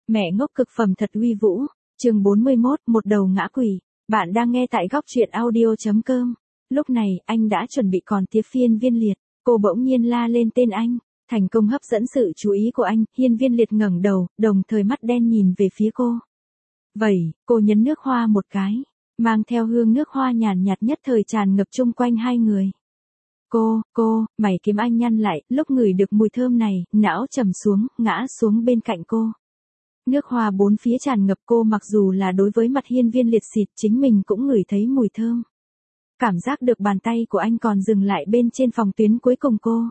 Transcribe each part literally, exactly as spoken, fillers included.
Mẹ ngốc cực phẩm thật uy vũ, chương bốn mươi mốt, một đầu ngã quỷ. Bạn đang nghe tại góc truyện audio chấm com. Lúc này, anh đã chuẩn bị còn tiếp Hiên Viên Liệt, cô bỗng nhiên la lên tên anh, thành công hấp dẫn sự chú ý của anh. Hiên Viên Liệt ngẩng đầu, đồng thời mắt đen nhìn về phía cô. Vậy, cô nhấn nước hoa một cái, mang theo hương nước hoa nhàn nhạt nhất thời tràn ngập chung quanh hai người. Cô, cô, mày kiếm anh nhăn lại, lúc ngửi được mùi thơm này, não trầm xuống, ngã xuống bên cạnh cô. Nước hoa bốn phía tràn ngập, cô mặc dù là đối với mặt Hiên Viên Liệt xịt, chính mình cũng ngửi thấy mùi thơm. Cảm giác được bàn tay của anh còn dừng lại bên trên phòng tuyến cuối cùng cô.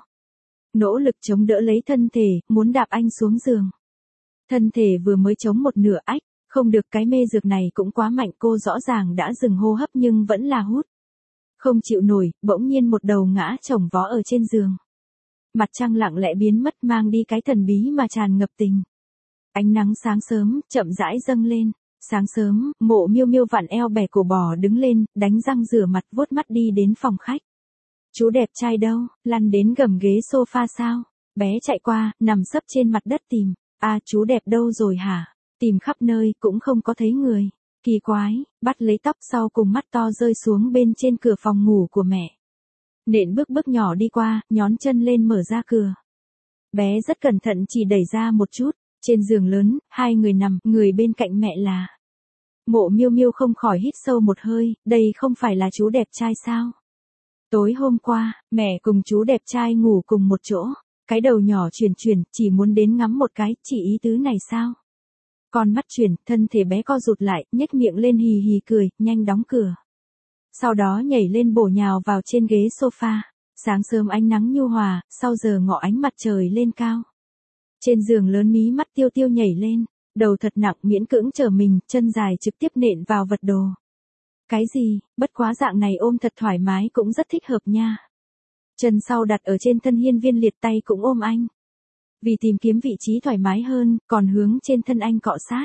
Nỗ lực chống đỡ lấy thân thể, muốn đạp anh xuống giường. Thân thể vừa mới chống một nửa ách, không được, cái mê dược này cũng quá mạnh, cô rõ ràng đã dừng hô hấp nhưng vẫn là hút. Không chịu nổi, bỗng nhiên một đầu ngã chồng vó ở trên giường. Mặt trăng lặng lẽ biến mất, mang đi cái thần bí mà tràn ngập tình. Ánh nắng sáng sớm, chậm rãi dâng lên. Sáng sớm, Mộ Miêu Miêu vặn eo bẻ cổ bò đứng lên, đánh răng rửa mặt vuốt mắt đi đến phòng khách. Chú đẹp trai đâu, lăn đến gầm ghế sofa sao? Bé chạy qua, nằm sấp trên mặt đất tìm. À, chú đẹp đâu rồi hả? Tìm khắp nơi, cũng không có thấy người. Kỳ quái, bắt lấy tóc sau cùng mắt to rơi xuống bên trên cửa phòng ngủ của mẹ. Nện bước bước nhỏ đi qua, nhón chân lên mở ra cửa. Bé rất cẩn thận chỉ đẩy ra một chút. Trên giường lớn, hai người nằm, người bên cạnh mẹ là. Mộ Miêu Miêu không khỏi hít sâu một hơi, đây không phải là chú đẹp trai sao? Tối hôm qua, mẹ cùng chú đẹp trai ngủ cùng một chỗ, cái đầu nhỏ chuyển chuyển, chỉ muốn đến ngắm một cái, chỉ ý tứ này sao? Con mắt chuyển, thân thể bé co rụt lại, nhếch miệng lên hì hì cười, nhanh đóng cửa. Sau đó nhảy lên bổ nhào vào trên ghế sofa. Sáng sớm ánh nắng nhu hòa, sau giờ ngọ ánh mặt trời lên cao. Trên giường lớn mí mắt Tiêu Tiêu nhảy lên, đầu thật nặng miễn cưỡng trở mình, chân dài trực tiếp nện vào vật đồ. Cái gì, bất quá dạng này ôm thật thoải mái cũng rất thích hợp nha. Chân sau đặt ở trên thân Hiên Viên Liệt, tay cũng ôm anh. Vì tìm kiếm vị trí thoải mái hơn, còn hướng trên thân anh cọ sát.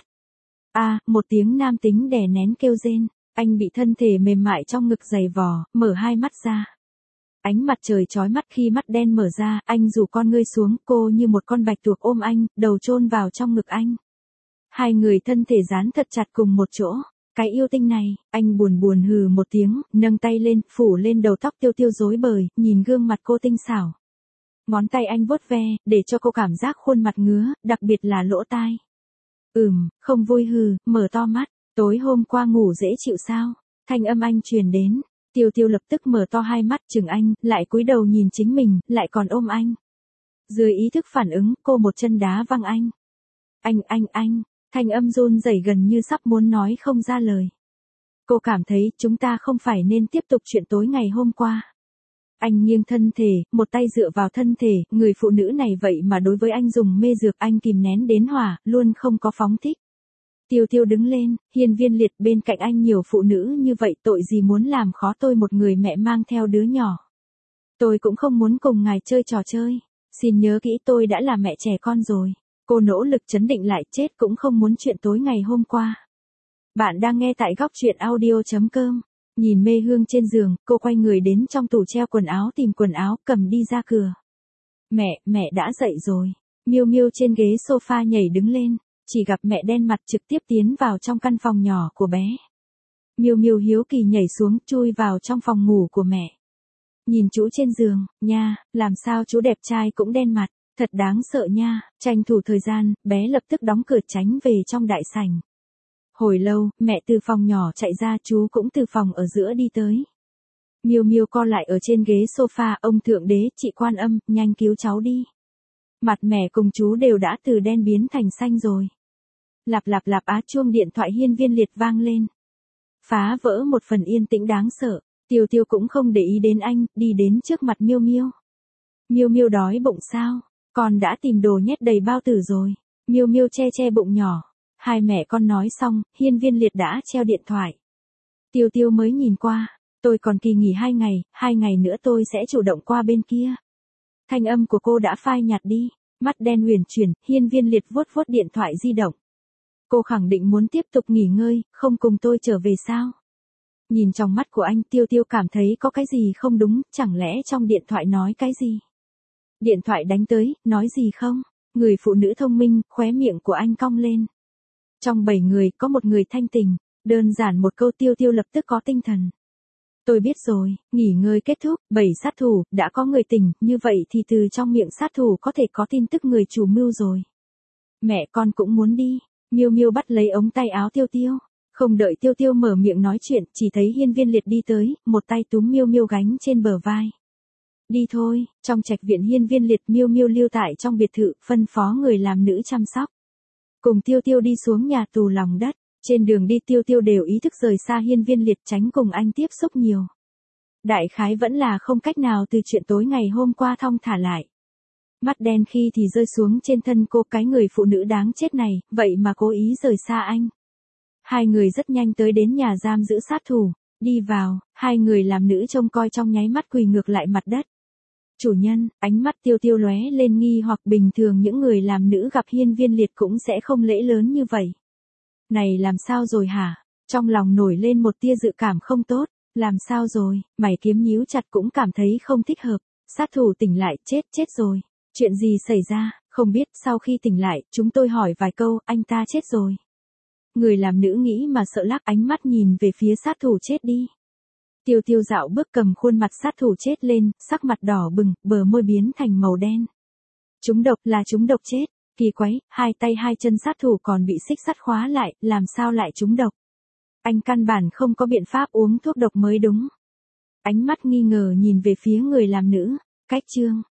À, một tiếng nam tính đè nén kêu rên, anh bị thân thể mềm mại trong ngực giày vò, mở hai mắt ra. Ánh mặt trời chói mắt khi mắt đen mở ra, anh rủ con ngươi xuống, cô như một con bạch tuộc ôm anh, đầu chôn vào trong ngực anh. Hai người thân thể dán thật chặt cùng một chỗ. Cái yêu tinh này, anh buồn buồn hừ một tiếng, nâng tay lên, phủ lên đầu tóc Tiêu Tiêu rối bời, nhìn gương mặt cô tinh xảo. Ngón tay anh vuốt ve, để cho cô cảm giác khuôn mặt ngứa, đặc biệt là lỗ tai. Ừm, không vui hừ, mở to mắt, tối hôm qua ngủ dễ chịu sao? Thanh âm anh truyền đến. Tiêu Tiêu lập tức mở to hai mắt chừng anh, lại cúi đầu nhìn chính mình, lại còn ôm anh. Dưới ý thức phản ứng, cô một chân đá văng anh. Anh, anh, anh, thanh âm run rẩy gần như sắp muốn nói không ra lời. Cô cảm thấy chúng ta không phải nên tiếp tục chuyện tối ngày hôm qua. Anh nghiêng thân thể, một tay dựa vào thân thể, người phụ nữ này vậy mà đối với anh dùng mê dược, anh kìm nén đến hỏa, luôn không có phóng thích. Tiêu Tiêu đứng lên, Hiên Viên Liệt, bên cạnh anh nhiều phụ nữ như vậy, tội gì muốn làm khó tôi, một người mẹ mang theo đứa nhỏ. Tôi cũng không muốn cùng ngài chơi trò chơi, xin nhớ kỹ tôi đã là mẹ trẻ con rồi. Cô nỗ lực trấn định lại, chết cũng không muốn chuyện tối ngày hôm qua. Bạn đang nghe tại góc truyện audio chấm com. Nhìn mê hương trên giường, cô quay người đến trong tủ treo quần áo tìm quần áo, cầm đi ra cửa. Mẹ, mẹ đã dậy rồi. Miêu Miêu trên ghế sofa nhảy đứng lên. Chỉ gặp mẹ đen mặt trực tiếp tiến vào trong căn phòng nhỏ của bé. Miêu Miêu hiếu kỳ nhảy xuống, chui vào trong phòng ngủ của mẹ. Nhìn chú trên giường, nha, làm sao chú đẹp trai cũng đen mặt, thật đáng sợ nha. Tranh thủ thời gian, bé lập tức đóng cửa tránh về trong đại sảnh. Hồi lâu, mẹ từ phòng nhỏ chạy ra, chú cũng từ phòng ở giữa đi tới. Miêu Miêu co lại ở trên ghế sofa, ông thượng đế, chị Quan Âm, nhanh cứu cháu đi. Mặt mẹ cùng chú đều đã từ đen biến thành xanh rồi. Lạp lạp lạp, á, chuông điện thoại Hiên Viên Liệt vang lên. Phá vỡ một phần yên tĩnh đáng sợ. Tiêu Tiêu cũng không để ý đến anh, đi đến trước mặt Miêu Miêu. Miêu Miêu đói bụng sao? Con đã tìm đồ nhét đầy bao tử rồi. Miêu Miêu che che bụng nhỏ. Hai mẹ con nói xong, Hiên Viên Liệt đã treo điện thoại. Tiêu Tiêu mới nhìn qua. Tôi còn kỳ nghỉ hai ngày, hai ngày nữa tôi sẽ chủ động qua bên kia. Thanh âm của cô đã phai nhạt đi, mắt đen huyền chuyển, Hiên Viên Liệt vuốt vuốt điện thoại di động. Cô khẳng định muốn tiếp tục nghỉ ngơi, không cùng tôi trở về sao? Nhìn trong mắt của anh, Tiêu Tiêu cảm thấy có cái gì không đúng, chẳng lẽ trong điện thoại nói cái gì? Điện thoại đánh tới, nói gì không? Người phụ nữ thông minh, khóe miệng của anh cong lên. Trong bảy người có một người thanh tỉnh, đơn giản một câu Tiêu Tiêu lập tức có tinh thần. Tôi biết rồi, nghỉ ngơi kết thúc, bảy sát thủ, đã có người tỉnh, như vậy thì từ trong miệng sát thủ có thể có tin tức người chủ mưu rồi. Mẹ con cũng muốn đi, Miêu Miêu bắt lấy ống tay áo Tiêu Tiêu. Không đợi Tiêu Tiêu mở miệng nói chuyện, chỉ thấy Hiên Viên Liệt đi tới, một tay túm Miêu Miêu gánh trên bờ vai. Đi thôi, trong trạch viện Hiên Viên Liệt Miêu Miêu lưu tại trong biệt thự, phân phó người làm nữ chăm sóc. Cùng Tiêu Tiêu đi xuống nhà tù lòng đất, trên đường đi Tiêu Tiêu đều ý thức rời xa Hiên Viên Liệt tránh cùng anh tiếp xúc nhiều. Đại khái vẫn là không cách nào từ chuyện tối ngày hôm qua thong thả lại. Mắt đen khi thì rơi xuống trên thân cô, cái người phụ nữ đáng chết này, vậy mà cố ý rời xa anh. Hai người rất nhanh tới đến nhà giam giữ sát thủ, đi vào, hai người làm nữ trông coi trong nháy mắt quỳ ngược lại mặt đất. Chủ nhân, ánh mắt Tiêu Tiêu lóe lên nghi hoặc, bình thường những người làm nữ gặp Hiên Viên Liệt cũng sẽ không lễ lớn như vậy. Này làm sao rồi hả? Trong lòng nổi lên một tia dự cảm không tốt, làm sao rồi, mày kiếm nhíu chặt cũng cảm thấy không thích hợp. Sát thủ tỉnh lại, chết chết rồi. Chuyện gì xảy ra, không biết, sau khi tỉnh lại, chúng tôi hỏi vài câu, anh ta chết rồi. Người làm nữ nghĩ mà sợ lắc, ánh mắt nhìn về phía sát thủ chết đi. Tiêu Tiêu dạo bước cầm khuôn mặt sát thủ chết lên, sắc mặt đỏ bừng, bờ môi biến thành màu đen. Trúng độc, là trúng độc chết. Kỳ quái, hai tay hai chân sát thủ còn bị xích sắt khóa lại, làm sao lại trúng độc? Anh căn bản không có biện pháp uống thuốc độc mới đúng. Ánh mắt nghi ngờ nhìn về phía người làm nữ. Cách chương